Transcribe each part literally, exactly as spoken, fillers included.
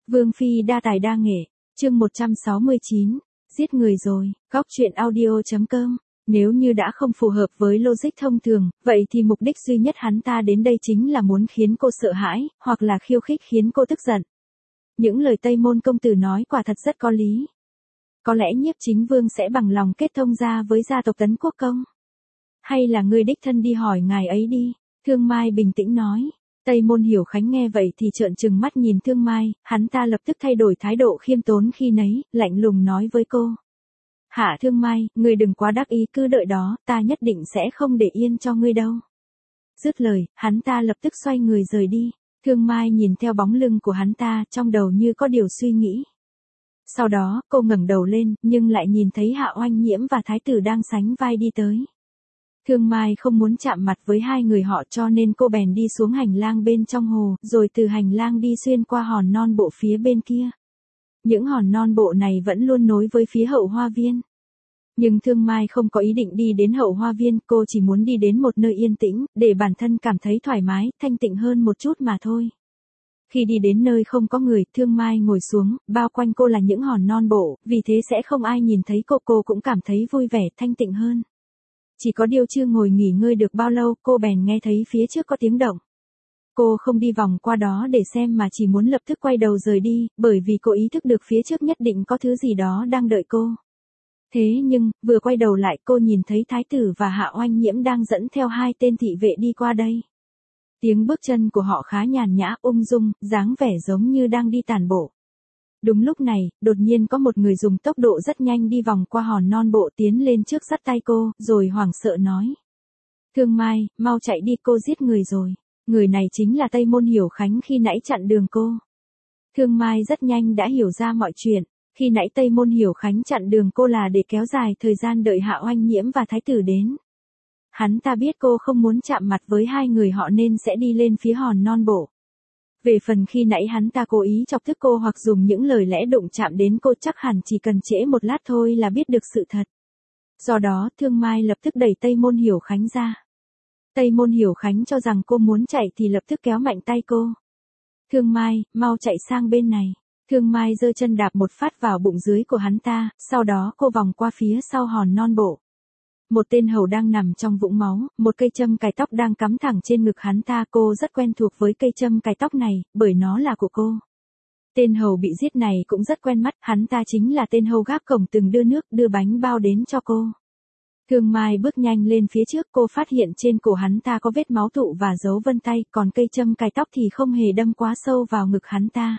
Vương Phi đa tài đa nghệ, chương một trăm sáu mươi chín, giết người rồi, góc truyện audio.com. Nếu như đã không phù hợp với logic thông thường, vậy thì mục đích duy nhất hắn ta đến đây chính là muốn khiến cô sợ hãi, hoặc là khiêu khích khiến cô tức giận. Những lời Tây Môn công tử nói quả thật rất có lý. Có lẽ Nhiếp Chính Vương sẽ bằng lòng kết thông gia với gia tộc Tấn Quốc Công. Hay là ngươi đích thân đi hỏi ngài ấy đi, Thương Mai bình tĩnh nói. Tây Môn Hiểu Khánh nghe vậy thì trợn trừng mắt nhìn Thương Mai, hắn ta lập tức thay đổi thái độ khiêm tốn khi nấy, lạnh lùng nói với cô. Hạ Thương Mai, ngươi đừng quá đắc ý, cứ đợi đó, ta nhất định sẽ không để yên cho ngươi đâu. Dứt lời, hắn ta lập tức xoay người rời đi. Thương Mai nhìn theo bóng lưng của hắn ta, trong đầu như có điều suy nghĩ. Sau đó, cô ngẩng đầu lên, nhưng lại nhìn thấy Hạ Oanh Nhiễm và Thái tử đang sánh vai đi tới. Thương Mai không muốn chạm mặt với hai người họ cho nên cô bèn đi xuống hành lang bên trong hồ, rồi từ hành lang đi xuyên qua hòn non bộ phía bên kia. Những hòn non bộ này vẫn luôn nối với phía hậu hoa viên. Nhưng Thương Mai không có ý định đi đến hậu hoa viên, cô chỉ muốn đi đến một nơi yên tĩnh, để bản thân cảm thấy thoải mái, thanh tịnh hơn một chút mà thôi. Khi đi đến nơi không có người, Thương Mai ngồi xuống, bao quanh cô là những hòn non bộ, vì thế sẽ không ai nhìn thấy cô, cô cũng cảm thấy vui vẻ, thanh tịnh hơn. Chỉ có điều chưa ngồi nghỉ ngơi được bao lâu, cô bèn nghe thấy phía trước có tiếng động. Cô không đi vòng qua đó để xem mà chỉ muốn lập tức quay đầu rời đi, bởi vì cô ý thức được phía trước nhất định có thứ gì đó đang đợi cô. Thế nhưng, vừa quay đầu lại cô nhìn thấy Thái tử và Hạ Oanh Nhiễm đang dẫn theo hai tên thị vệ đi qua đây. Tiếng bước chân của họ khá nhàn nhã, ung dung, dáng vẻ giống như đang đi tản bộ. Đúng lúc này, đột nhiên có một người dùng tốc độ rất nhanh đi vòng qua hòn non bộ tiến lên trước dắt tay cô, rồi hoảng sợ nói. Thương Mai, mau chạy đi, cô giết người rồi. Người này chính là Tây Môn Hiểu Khánh khi nãy chặn đường cô. Thương Mai rất nhanh đã hiểu ra mọi chuyện. Khi nãy Tây Môn Hiểu Khánh chặn đường cô là để kéo dài thời gian đợi Hạ Oanh Nhiễm và Thái tử đến. Hắn ta biết cô không muốn chạm mặt với hai người họ nên sẽ đi lên phía hòn non bộ. Về phần khi nãy hắn ta cố ý chọc tức cô hoặc dùng những lời lẽ đụng chạm đến cô, chắc hẳn chỉ cần trễ một lát thôi là biết được sự thật. Do đó, Thương Mai lập tức đẩy Tây Môn Hiểu Khánh ra. Tây Môn Hiểu Khánh cho rằng cô muốn chạy thì lập tức kéo mạnh tay cô. Thương Mai, mau chạy sang bên này. Thương Mai giơ chân đạp một phát vào bụng dưới của hắn ta, sau đó cô vòng qua phía sau hòn non bộ. Một tên hầu đang nằm trong vũng máu, một cây châm cài tóc đang cắm thẳng trên ngực hắn ta, cô rất quen thuộc với cây châm cài tóc này, bởi nó là của cô. Tên hầu bị giết này cũng rất quen mắt, hắn ta chính là tên hầu gác cổng từng đưa nước, đưa bánh bao đến cho cô. Thương Mai bước nhanh lên phía trước, cô phát hiện trên cổ hắn ta có vết máu tụ và dấu vân tay, còn cây châm cài tóc thì không hề đâm quá sâu vào ngực hắn ta.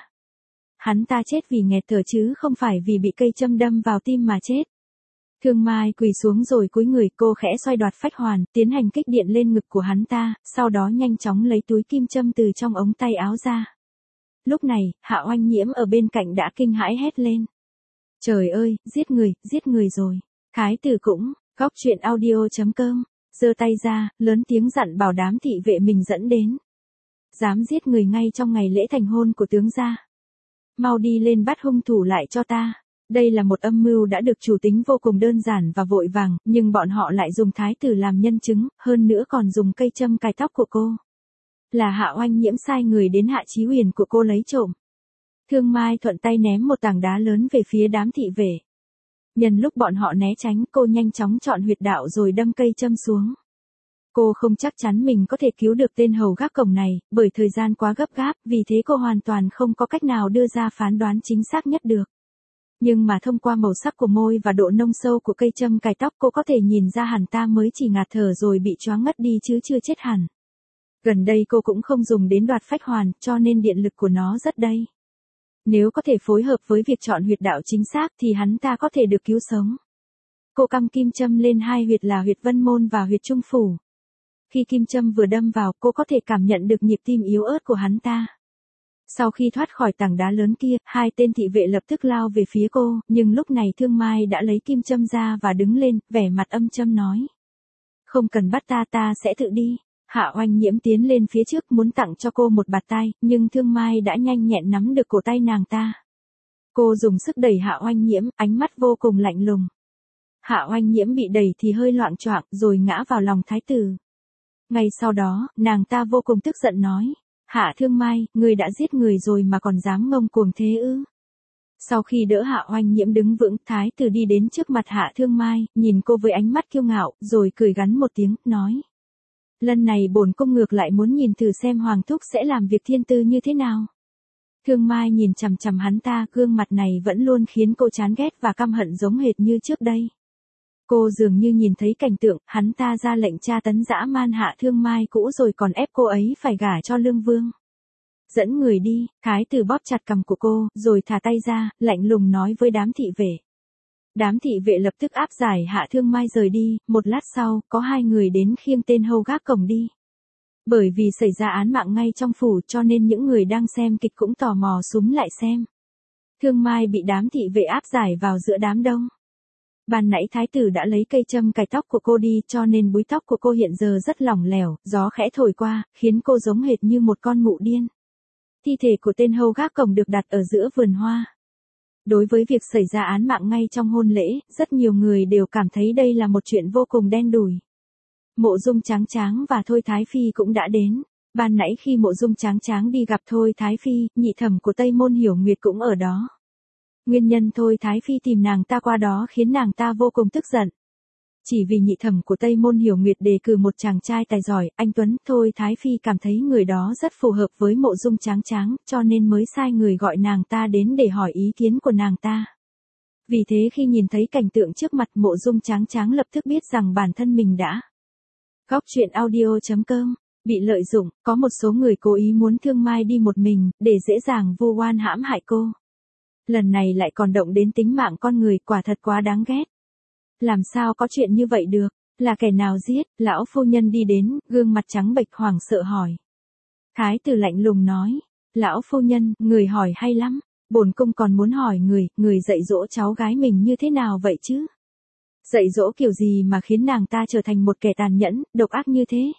Hắn ta chết vì nghẹt thở chứ không phải vì bị cây châm đâm vào tim mà chết. Thương Mai quỳ xuống rồi cúi người, cô khẽ xoay đoạt phách hoàn, tiến hành kích điện lên ngực của hắn ta, sau đó nhanh chóng lấy túi kim châm từ trong ống tay áo ra. Lúc này, Hạ Oanh Nhiễm ở bên cạnh đã kinh hãi hét lên. Trời ơi, giết người, giết người rồi. Thái tử cũng, góc truyện audio.com, giơ tay ra, lớn tiếng dặn bảo đám thị vệ mình dẫn đến. Dám giết người ngay trong ngày lễ thành hôn của tướng gia. Mau đi lên bắt hung thủ lại cho ta. Đây là một âm mưu đã được chủ tính vô cùng đơn giản và vội vàng, nhưng bọn họ lại dùng thái tử làm nhân chứng, hơn nữa còn dùng cây châm cài tóc của cô. Là Hạ Oanh Nhiễm sai người đến Hạ Chí Huyền của cô lấy trộm. Thương Mai thuận tay ném một tảng đá lớn về phía đám thị vệ. Nhân lúc bọn họ né tránh, cô nhanh chóng chọn huyệt đạo rồi đâm cây châm xuống. Cô không chắc chắn mình có thể cứu được tên hầu gác cổng này, bởi thời gian quá gấp gáp, vì thế cô hoàn toàn không có cách nào đưa ra phán đoán chính xác nhất được. Nhưng mà thông qua màu sắc của môi và độ nông sâu của cây châm cài tóc, cô có thể nhìn ra hẳn ta mới chỉ ngạt thở rồi bị choáng ngất đi chứ chưa chết hẳn. Gần đây cô cũng không dùng đến đoạt phách hoàn, cho nên điện lực của nó rất đây. Nếu có thể phối hợp với việc chọn huyệt đạo chính xác thì hắn ta có thể được cứu sống. Cô cắm kim châm lên hai huyệt là huyệt Vân Môn và huyệt Trung Phủ. Khi kim châm vừa đâm vào, cô có thể cảm nhận được nhịp tim yếu ớt của hắn ta. Sau khi thoát khỏi tảng đá lớn kia, hai tên thị vệ lập tức lao về phía cô, nhưng lúc này Thương Mai đã lấy kim châm ra và đứng lên, vẻ mặt âm châm nói. Không cần bắt ta, ta sẽ tự đi. Hạ Oanh Nhiễm tiến lên phía trước muốn tặng cho cô một bạt tai, nhưng Thương Mai đã nhanh nhẹn nắm được cổ tay nàng ta. Cô dùng sức đẩy Hạ Oanh Nhiễm, ánh mắt vô cùng lạnh lùng. Hạ Oanh Nhiễm bị đẩy thì hơi loạng choạng rồi ngã vào lòng thái tử. Ngay sau đó, nàng ta vô cùng tức giận nói. Hạ Thương Mai, ngươi đã giết người rồi mà còn dám ngông cuồng thế ư? Sau khi đỡ Hạ Oanh Nhiễm đứng vững, thái tử đi đến trước mặt Hạ Thương Mai, nhìn cô với ánh mắt kiêu ngạo, rồi cười gắn một tiếng, nói. Lần này bổn cung ngược lại muốn nhìn thử xem Hoàng thúc sẽ làm việc thiên tư như thế nào. Thương Mai nhìn chằm chằm hắn ta, gương mặt này vẫn luôn khiến cô chán ghét và căm hận giống hệt như trước đây. Cô dường như nhìn thấy cảnh tượng, hắn ta ra lệnh tra tấn dã man Hạ Thương Mai cũ rồi còn ép cô ấy phải gả cho Lương Vương. Dẫn người đi, thái tử bóp chặt cằm của cô, rồi thả tay ra, lạnh lùng nói với đám thị vệ. Đám thị vệ lập tức áp giải Hạ Thương Mai rời đi, một lát sau, có hai người đến khiêng tên hầu gác cổng đi. Bởi vì xảy ra án mạng ngay trong phủ cho nên những người đang xem kịch cũng tò mò súm lại xem. Thương Mai bị đám thị vệ áp giải vào giữa đám đông. Ban nãy thái tử đã lấy cây châm cài tóc của cô đi cho nên búi tóc của cô hiện giờ rất lỏng lẻo, gió khẽ thổi qua, khiến cô giống hệt như một con mụ điên. Thi thể của tên hầu gác cổng được đặt ở giữa vườn hoa. Đối với việc xảy ra án mạng ngay trong hôn lễ, rất nhiều người đều cảm thấy đây là một chuyện vô cùng đen đủi. Mộ Dung Tráng Tráng và Thôi Thái Phi cũng đã đến. Ban nãy khi Mộ Dung Tráng Tráng đi gặp Thôi Thái Phi, nhị thẩm của Tây Môn Hiểu Nguyệt cũng ở đó. Nguyên nhân Thôi Thái Phi tìm nàng ta qua đó khiến nàng ta vô cùng tức giận. Chỉ vì nhị thẩm của Tây Môn Hiểu Nguyệt đề cử một chàng trai tài giỏi, anh Tuấn, Thôi Thái Phi cảm thấy người đó rất phù hợp với Mộ Dung Tráng Tráng, cho nên mới sai người gọi nàng ta đến để hỏi ý kiến của nàng ta. Vì thế khi nhìn thấy cảnh tượng trước mặt, Mộ Dung Tráng Tráng lập tức biết rằng bản thân mình đã Góc truyện audio chấm com bị lợi dụng, có một số người cố ý muốn Thương Mai đi một mình, để dễ dàng vu oan hãm hại cô. Lần này lại còn động đến tính mạng con người, quả thật quá đáng ghét. Làm sao có chuyện như vậy được, là kẻ nào giết? Lão phu nhân đi đến, gương mặt trắng bệch hoảng sợ hỏi. Thái tử lạnh lùng nói, lão phu nhân, người hỏi hay lắm, bổn cung còn muốn hỏi người, người dạy dỗ cháu gái mình như thế nào vậy chứ? Dạy dỗ kiểu gì mà khiến nàng ta trở thành một kẻ tàn nhẫn, độc ác như thế?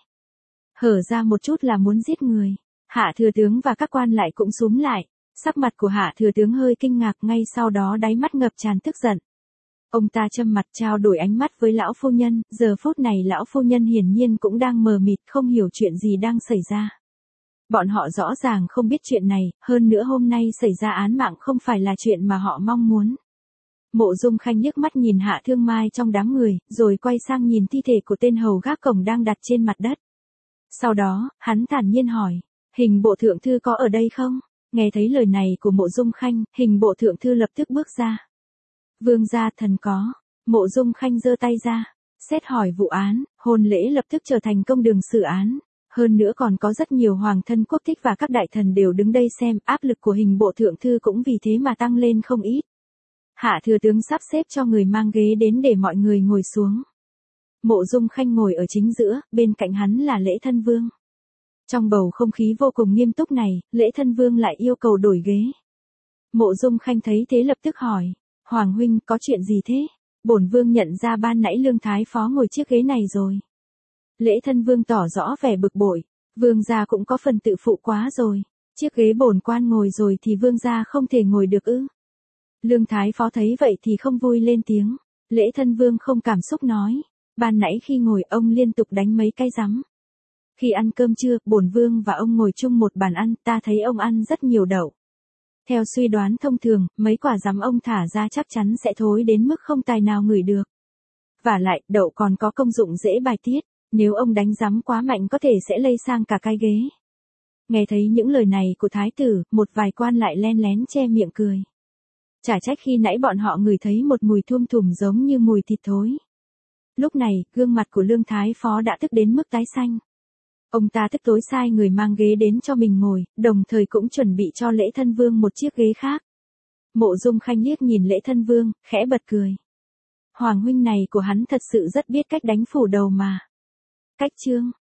Hở ra một chút là muốn giết người. Hạ thừa tướng và các quan lại cũng súm lại. Sắc mặt của Hạ thừa tướng hơi kinh ngạc, ngay sau đó đáy mắt ngập tràn tức giận. Ông ta châm mặt trao đổi ánh mắt với lão phu nhân, giờ phút này lão phu nhân hiển nhiên cũng đang mờ mịt, không hiểu chuyện gì đang xảy ra. Bọn họ rõ ràng không biết chuyện này, hơn nữa hôm nay xảy ra án mạng không phải là chuyện mà họ mong muốn. Mộ Dung Khanh liếc mắt nhìn Hạ Thương Mai trong đám người, rồi quay sang nhìn thi thể của tên hầu gác cổng đang đặt trên mặt đất. Sau đó, hắn thản nhiên hỏi, hình bộ thượng thư có ở đây không? Nghe thấy lời này của Mộ Dung Khanh, hình bộ thượng thư lập tức bước ra. Vương gia thần có. Mộ Dung Khanh giơ tay ra, xét hỏi vụ án, hôn lễ lập tức trở thành công đường xử án. Hơn nữa còn có rất nhiều hoàng thân quốc thích và các đại thần đều đứng đây xem, áp lực của hình bộ thượng thư cũng vì thế mà tăng lên không ít. Hạ thừa tướng sắp xếp cho người mang ghế đến để mọi người ngồi xuống. Mộ Dung Khanh ngồi ở chính giữa, bên cạnh hắn là Lễ Thân Vương. Trong bầu không khí vô cùng nghiêm túc này, Lễ Thân Vương lại yêu cầu đổi ghế. Mộ Dung Khanh thấy thế lập tức hỏi, Hoàng huynh có chuyện gì thế? Bổn vương nhận ra ban nãy Lương Thái Phó ngồi chiếc ghế này rồi. Lễ Thân Vương tỏ rõ vẻ bực bội, vương gia cũng có phần tự phụ quá rồi. Chiếc ghế bổn quan ngồi rồi thì vương gia không thể ngồi được ư? Lương Thái Phó thấy vậy thì không vui lên tiếng. Lễ Thân Vương không cảm xúc nói, ban nãy khi ngồi ông liên tục đánh mấy cái rắm. Khi ăn cơm trưa, bổn vương và ông ngồi chung một bàn ăn, ta thấy ông ăn rất nhiều đậu. Theo suy đoán thông thường, mấy quả rắm ông thả ra chắc chắn sẽ thối đến mức không tài nào ngửi được. Vả lại, đậu còn có công dụng dễ bài tiết, nếu ông đánh rắm quá mạnh có thể sẽ lây sang cả cái ghế. Nghe thấy những lời này của thái tử, một vài quan lại len lén che miệng cười. Chả trách khi nãy bọn họ ngửi thấy một mùi thum thùm giống như mùi thịt thối. Lúc này, gương mặt của Lương Thái Phó đã tức đến mức tái xanh. Ông ta tức tối sai người mang ghế đến cho mình ngồi, đồng thời cũng chuẩn bị cho Lễ Thân Vương một chiếc ghế khác. Mộ Dung Khanh liếc nhìn Lễ Thân Vương, khẽ bật cười. Hoàng huynh này của hắn thật sự rất biết cách đánh phủ đầu mà. Cách chương